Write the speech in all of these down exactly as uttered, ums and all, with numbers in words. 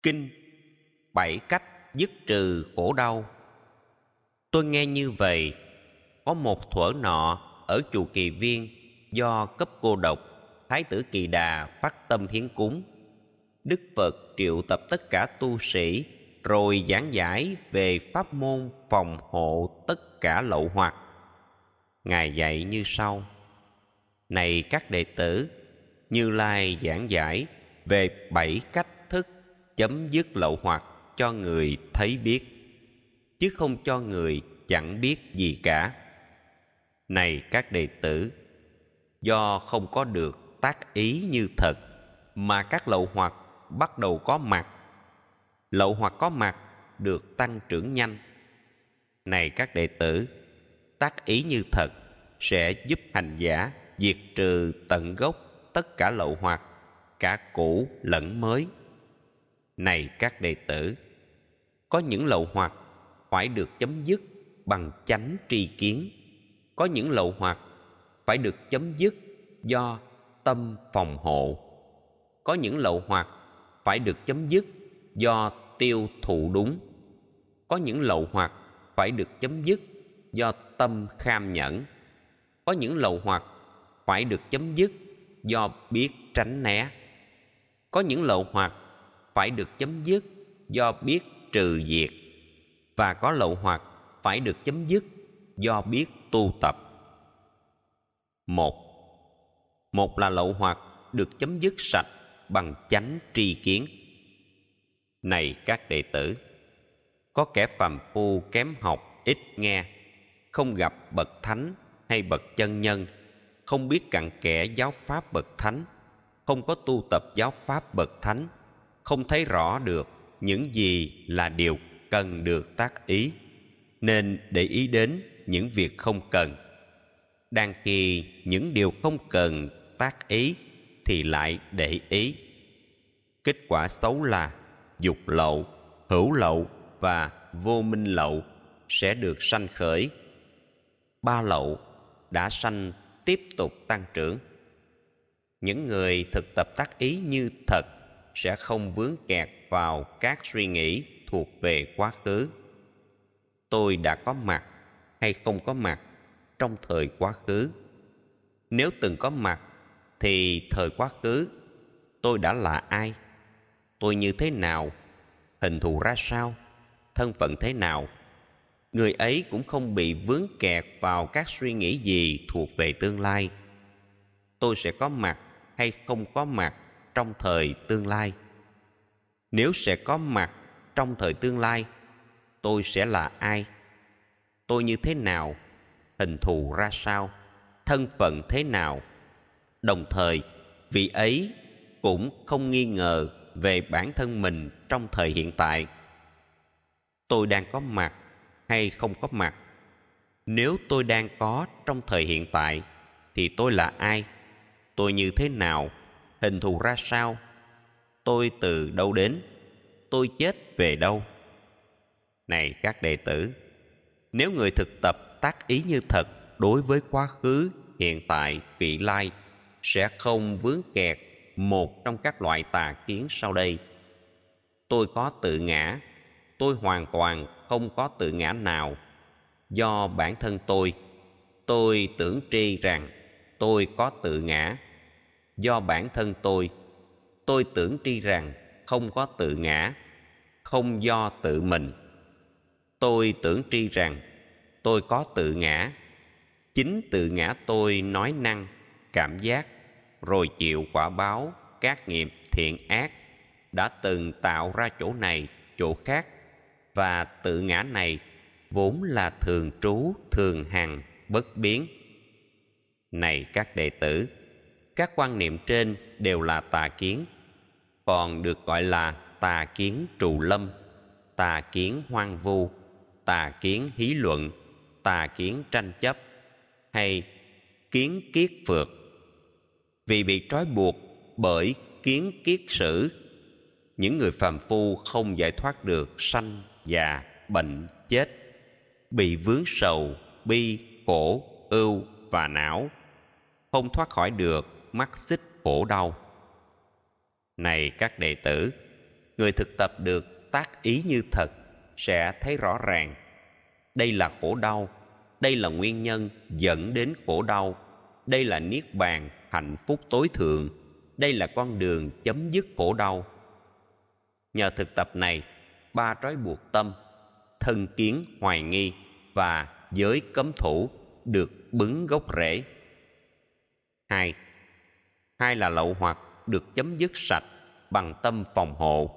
Kinh bảy cách dứt trừ khổ đau. Tôi nghe như vậy, có một thuở nọ ở chùa Kỳ Viên, do cấp cô độc, Thái tử Kỳ Đà phát tâm hiến cúng. Đức Phật triệu tập tất cả tu sĩ, rồi giảng giải về pháp môn phòng hộ tất cả lậu hoặc. Ngài dạy như sau: Này các đệ tử, Như Lai giảng giải về bảy cách thức chấm dứt lậu hoặc cho người thấy biết, chứ không cho người chẳng biết gì cả. Này các đệ tử, do không có được tác ý như thật, mà các lậu hoặc bắt đầu có mặt. Lậu hoặc có mặt được tăng trưởng nhanh. Này các đệ tử, tác ý như thật sẽ giúp hành giả diệt trừ tận gốc tất cả lậu hoặc, cả cũ lẫn mới. Này các đệ tử, có những lậu hoặc phải được chấm dứt bằng chánh tri kiến, có những lậu hoặc phải được chấm dứt do tâm phòng hộ, có những lậu hoặc phải được chấm dứt do tiêu thụ đúng, có những lậu hoặc phải được chấm dứt do tâm kham nhẫn, có những lậu hoặc phải được chấm dứt do biết tránh né, có những lậu hoặc phải được chấm dứt do biết trừ diệt, và có lậu hoặc phải được chấm dứt do biết tu tập. Một, một là lậu hoặc được chấm dứt sạch bằng chánh tri kiến. Này các đệ tử, có kẻ phàm phu kém học, ít nghe, không gặp bậc thánh hay bậc chân nhân, không biết cặn kẽ giáo pháp bậc thánh, không có tu tập giáo pháp bậc thánh, không thấy rõ được những gì là điều cần được tác ý, nên để ý đến những việc không cần. Đang khi những điều không cần tác ý thì lại để ý. Kết quả xấu là dục lậu, hữu lậu và vô minh lậu sẽ được sanh khởi. Ba lậu đã sanh tiếp tục tăng trưởng. Những người thực tập tác ý như thật sẽ không vướng kẹt vào các suy nghĩ thuộc về quá khứ. Tôi đã có mặt hay không có mặt trong thời quá khứ? Nếu từng có mặt thì thời quá khứ tôi đã là ai? Tôi như thế nào? Hình thù ra sao? Thân phận thế nào? Người ấy cũng không bị vướng kẹt vào các suy nghĩ gì thuộc về tương lai. Tôi sẽ có mặt hay không có mặt trong thời tương lai? Nếu sẽ có mặt trong thời tương lai, tôi sẽ là ai? Tôi như thế nào? Hình thù ra sao? Thân phận thế nào? Đồng thời, vị ấy cũng không nghi ngờ về bản thân mình trong thời hiện tại. Tôi đang có mặt hay không có mặt? Nếu tôi đang có trong thời hiện tại, thì tôi là ai? Tôi như thế nào? Hình thù ra sao? Tôi từ đâu đến? Tôi chết về đâu? Này các đệ tử, nếu người thực tập tác ý như thật đối với quá khứ, hiện tại, vị lai, sẽ không vướng kẹt một trong các loại tà kiến sau đây. Tôi có tự ngã, tôi hoàn toàn không có tự ngã nào. Do bản thân tôi, tôi tưởng tri rằng tôi có tự ngã. Do bản thân tôi, tôi tưởng tri rằng không có tự ngã, không do tự mình. Tôi tưởng tri rằng tôi có tự ngã. Chính tự ngã tôi nói năng, cảm giác, rồi chịu quả báo các nghiệp thiện ác, đã từng tạo ra chỗ này, chỗ khác, và tự ngã này vốn là thường trú, thường hằng, bất biến. Này các đệ tử, các quan niệm trên đều là tà kiến, còn được gọi là tà kiến trù lâm, tà kiến hoang vu, tà kiến hí luận, tà kiến tranh chấp, hay kiến kiết phược. Vì bị trói buộc bởi kiến kiết sử, những người phàm phu không giải thoát được sanh, già, bệnh, chết, bị vướng sầu, bi, khổ, ưu và não, không thoát khỏi được mắc xích khổ đau. Này các đệ tử, Người thực tập được tác ý như thật sẽ thấy rõ ràng đây là khổ đau, đây là nguyên nhân dẫn đến khổ đau, đây là niết bàn hạnh phúc tối thượng, đây là con đường chấm dứt khổ đau. Nhờ thực tập này, ba trói buộc tâm, thân kiến hoài nghi và giới cấm thủ được bứng gốc rễ. Hai, hai là lậu hoặc được chấm dứt sạch bằng tâm phòng hộ.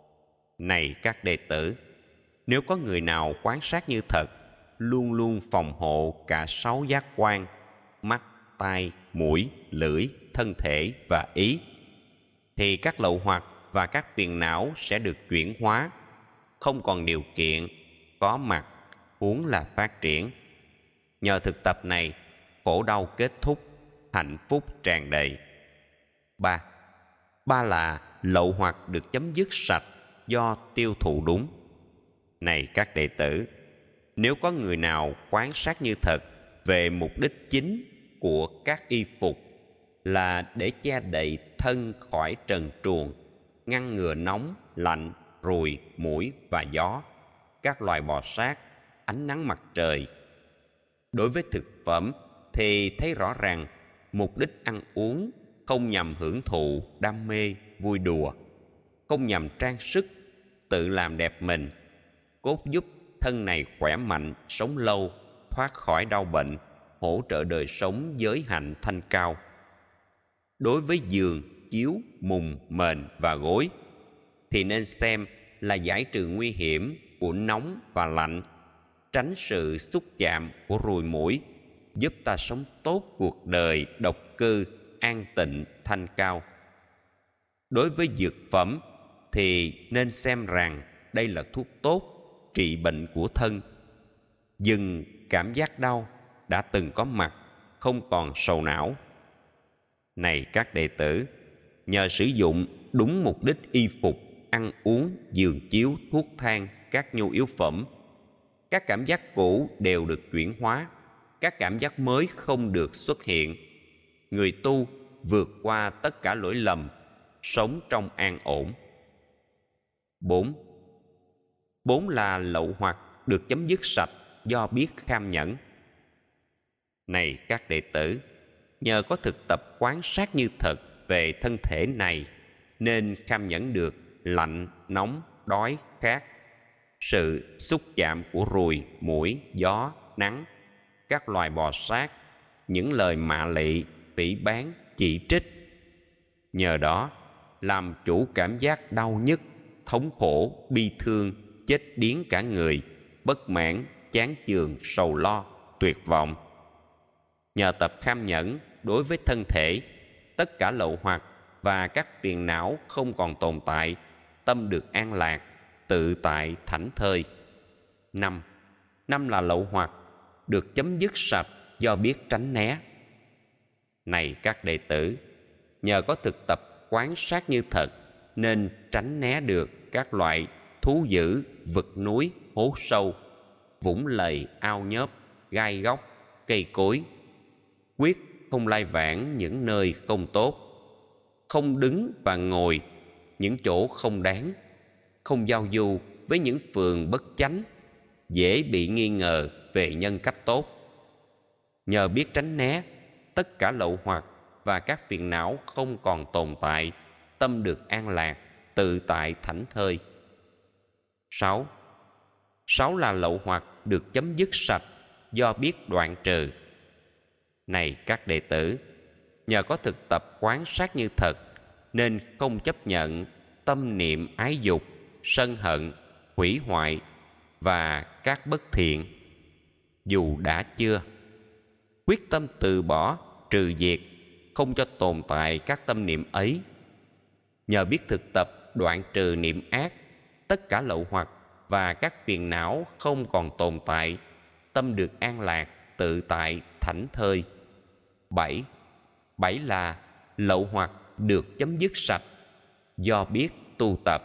Này các đệ tử, nếu có người nào quán sát như thật, luôn luôn phòng hộ cả sáu giác quan, mắt, tai, mũi, lưỡi, thân thể và ý, thì các lậu hoặc và các phiền não sẽ được chuyển hóa, không còn điều kiện, có mặt, huống là phát triển. Nhờ thực tập này, khổ đau kết thúc, hạnh phúc tràn đầy. Ba, ba là lậu hoặc được chấm dứt sạch do tiêu thụ đúng. Này các đệ tử, nếu có người nào quán sát như thật về mục đích chính của các y phục là để che đậy thân khỏi trần truồng, ngăn ngừa nóng, lạnh, ruồi, muỗi và gió, các loài bò sát, ánh nắng mặt trời. Đối với thực phẩm thì thấy rõ ràng mục đích ăn uống không nhằm hưởng thụ, đam mê, vui đùa, không nhằm trang sức, tự làm đẹp mình, cốt giúp thân này khỏe mạnh, sống lâu, thoát khỏi đau bệnh, hỗ trợ đời sống giới hạnh thanh cao. Đối với giường, chiếu, mùng, mền và gối thì nên xem là giải trừ nguy hiểm của nóng và lạnh, tránh sự xúc chạm của ruồi muỗi, giúp ta sống tốt cuộc đời độc cư, an tịnh, thanh cao. Đối với dược phẩm thì nên xem rằng đây là thuốc tốt, trị bệnh của thân, dừng cảm giác đau đã từng có mặt, không còn sầu não. Này các đệ tử, nhờ sử dụng đúng mục đích y phục, ăn uống, giường chiếu, thuốc thang, các nhu yếu phẩm, các cảm giác cũ đều được chuyển hóa, các cảm giác mới không được xuất hiện. Người tu vượt qua tất cả lỗi lầm, sống trong an ổn. Bốn, bốn là lậu hoặc được chấm dứt sạch do biết kham nhẫn. Này các đệ tử, nhờ có thực tập quán sát như thật về thân thể này nên kham nhẫn được lạnh, nóng, đói, khát, sự xúc chạm của ruồi, muỗi, gió, nắng, các loài bò sát, những lời mạ lị, phỉ báng, chỉ trích. Nhờ đó làm chủ cảm giác đau nhức, thống khổ, bi thương, chết điếng cả người, bất mãn, chán chường, sầu lo, tuyệt vọng. Nhờ tập kham nhẫn đối với thân thể, tất cả lậu hoặc và các phiền não không còn tồn tại, tâm được an lạc, tự tại, thảnh thơi. Năm, năm là lậu hoặc được chấm dứt sạch do biết tránh né. Này các đệ tử, nhờ có thực tập quán sát như thật nên tránh né được các loại thú dữ, vực núi, hố sâu, vũng lầy, ao nhớp, gai góc, cây cối. Quyết không lai vãng những nơi không tốt, không đứng và ngồi những chỗ không đáng, không giao du với những phường bất chánh, dễ bị nghi ngờ về nhân cách tốt. Nhờ biết tránh né, tất cả lậu hoặc và các phiền não không còn tồn tại, tâm được an lạc, tự tại, thảnh thơi. Sáu, sáu là lậu hoặc được chấm dứt sạch do biết đoạn trừ. Này các đệ tử, nhờ có thực tập quán sát như thật nên không chấp nhận tâm niệm ái dục, sân hận, hủy hoại và các bất thiện. Dù đã chưa, quyết tâm từ bỏ, trừ diệt, không cho tồn tại các tâm niệm ấy. Nhờ biết thực tập đoạn trừ niệm ác, tất cả lậu hoặc và các phiền não không còn tồn tại, tâm được an lạc, tự tại, thảnh thơi. Bảy, bảy là lậu hoặc được chấm dứt sạch do biết tu tập.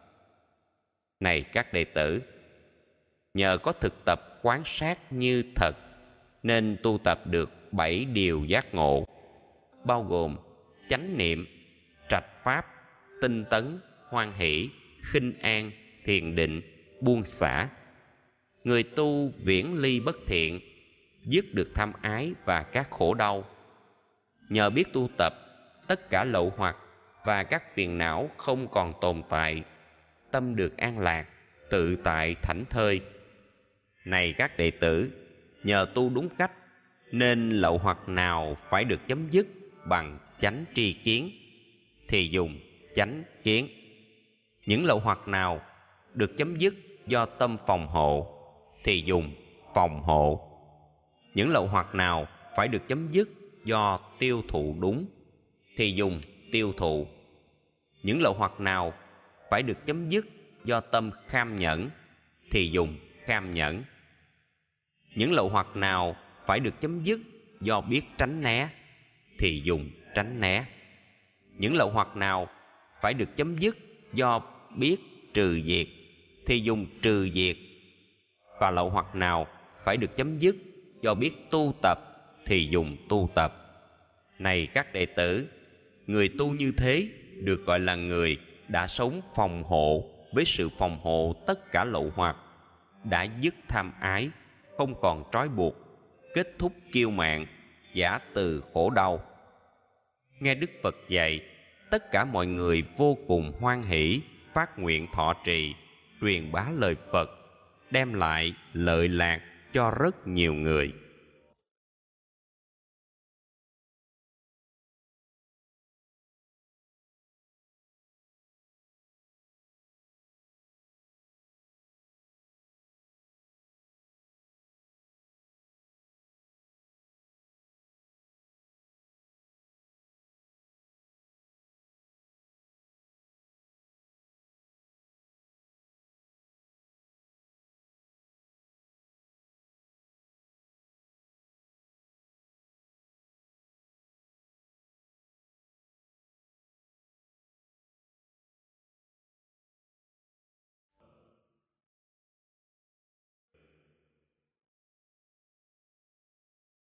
Này các đệ tử, nhờ có thực tập quán sát như thật nên tu tập được bảy điều giác ngộ, bao gồm chánh niệm, trạch pháp, tinh tấn, hoan hỷ, khinh an, thiền định, buông xả. Người tu viễn ly bất thiện, dứt được tham ái và các khổ đau. Nhờ biết tu tập, tất cả lậu hoặc và các phiền não không còn tồn tại, tâm được an lạc, tự tại thảnh thơi. Này các đệ tử, nhờ tu đúng cách nên lậu hoặc nào phải được chấm dứt bằng chánh tri kiến thì dùng chánh kiến. Những lậu hoặc nào được chấm dứt do tâm phòng hộ thì dùng phòng hộ. Những lậu hoặc nào phải được chấm dứt do tiêu thụ đúng thì dùng tiêu thụ. Những lậu hoặc nào phải được chấm dứt do tâm kham nhẫn thì dùng kham nhẫn. Những lậu hoặc nào phải được chấm dứt do biết tránh né thì dùng tránh né. Những lậu hoặc nào phải được chấm dứt do biết trừ diệt thì dùng trừ diệt. Và lậu hoặc nào phải được chấm dứt do biết tu tập thì dùng tu tập. Này các đệ tử, người tu như thế được gọi là người đã sống phòng hộ với sự phòng hộ tất cả lậu hoặc, đã dứt tham ái, không còn trói buộc, kết thúc kiêu mạn, giả từ khổ đau. Nghe Đức Phật dạy, tất cả mọi người vô cùng hoan hỷ, phát nguyện thọ trì, truyền bá lời Phật, đem lại lợi lạc cho rất nhiều người.